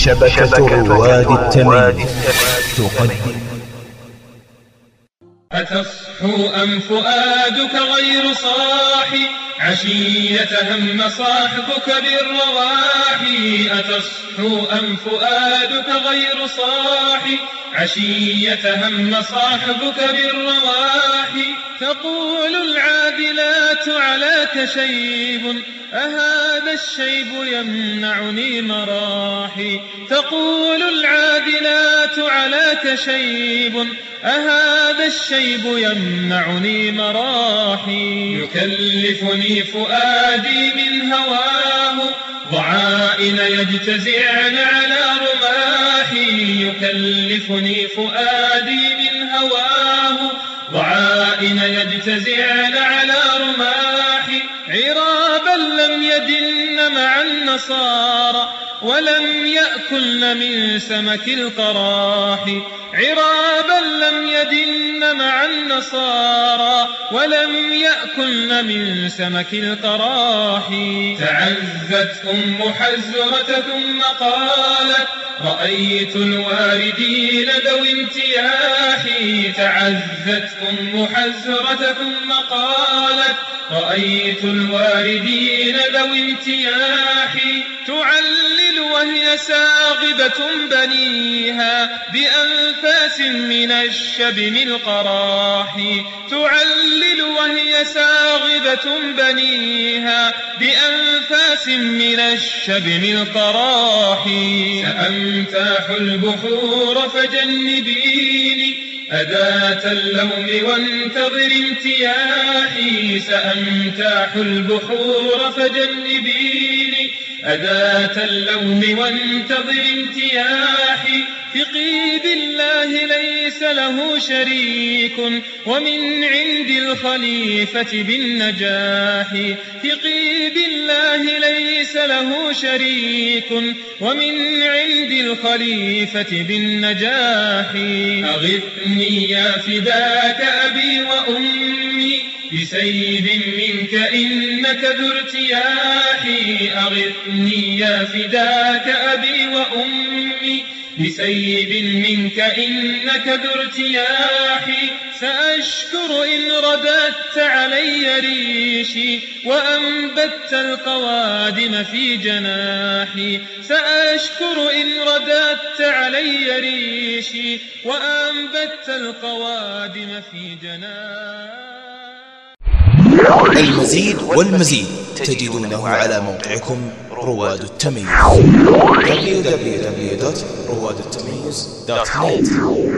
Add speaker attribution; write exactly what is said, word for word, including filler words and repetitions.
Speaker 1: شبكة رواد التمييز تقدم.
Speaker 2: أتصحو أم فؤادك غير صاحي عشية هم صاحبك بالرواحي. أتصحو أم فؤادك غير صاحي عشية هم صاحبك بالرواحي. تقول العادلات عليك شيب أهذا الشيب يمنعني مراحي. تقول العادلات عليك شيب أهذا الشيب يمنعني مراحي. يكلفني فؤادي من هواه ضعائن يجتزعن على رماحي. يكلفني فؤادي من هواه ضعائن يجتزعن على رماحي. عرابا لم يدن مع النصارى ولم يأكلن من سمك القراح. عرابا لم يدن مع النصارى ولم يأكلن من سمك القراح. تعزت أم حزرة ثم قالت رأيت الواردين ذوي امتياح. تعزت أم حزرة ثم قالت رأيت الواردين ذوي امتياح. تعلل وهي ساغبة بنيها بأنفاس من الشبم القراح. تعلل وهي ساغبة بنيها بأنفاس من الشبم القراح. سأمتاح البحور فجنبيني أداة اللوم وانتظر امتياحي. سأمتاح البحور فجنبيني أداة اللوم وانتظر امتياحي. ثقي بالله ليس له شريك ومن عند الخليفة بالنجاح. ثقي بالله ليس له شريك ومن عند الخليفة بالنجاح. أغثني يا فداك أبي وأمي بسيد منك إنك ذو ارتياحي. أغثني يا فداك أبي وأمي بسيد منك إنك ذو ارتياحي. سأشكر إن رددت علي ريشي وأنبت القوادم في جناحي. سأشكر إن رددت علي ريشي وأنبت القوادم في جناحي.
Speaker 1: المزيد والمزيد تجدونه على موقعكم رواد التمييز دبليو دبليو دبليو دوت رواد التمييز دوت نت.